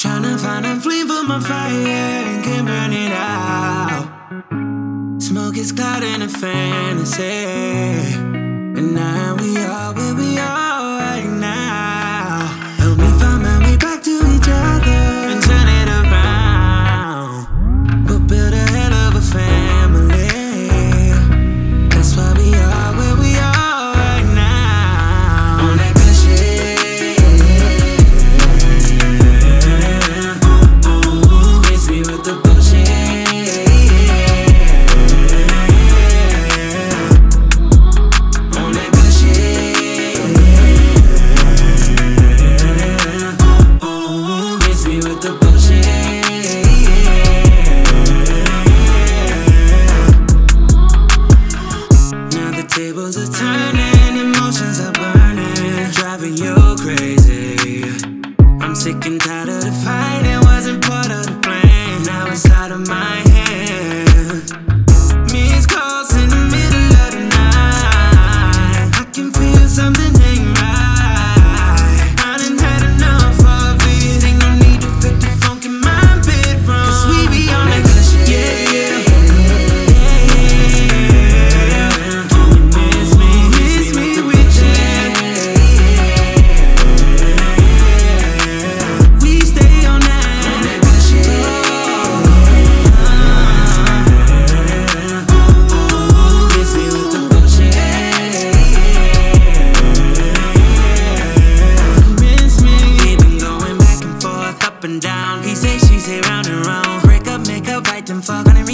Tryna find a flame for my fire and can't burn it out. Smoke is clouding a fantasy, and now we are where we are right now. Help me find my way back to each other and turn it around. We'll build a hell of a family. That's why we are where we are right now. On that good shit. Miss me with the bullshit. On that good shit. Miss me with the bullshit. Now the tables are turning, emotions are burning, driving you crazy. I'm sick and tired of the fight, it wasn't part of the plan. Now it's out of my hands. Missed calls in the middle of the night. I can feel something ain't right. I done had enough of it. Ain't no need to fit the funk in my bedroom. 'Cause we be on that good shit. Yeah, yeah. Can you miss me? Miss me with that. We stay on that good shit. Miss me with the bullshit. Miss me. We've been going back and forth, up and down. He say, she say, round and round. Break up, make up, fight, then fuck.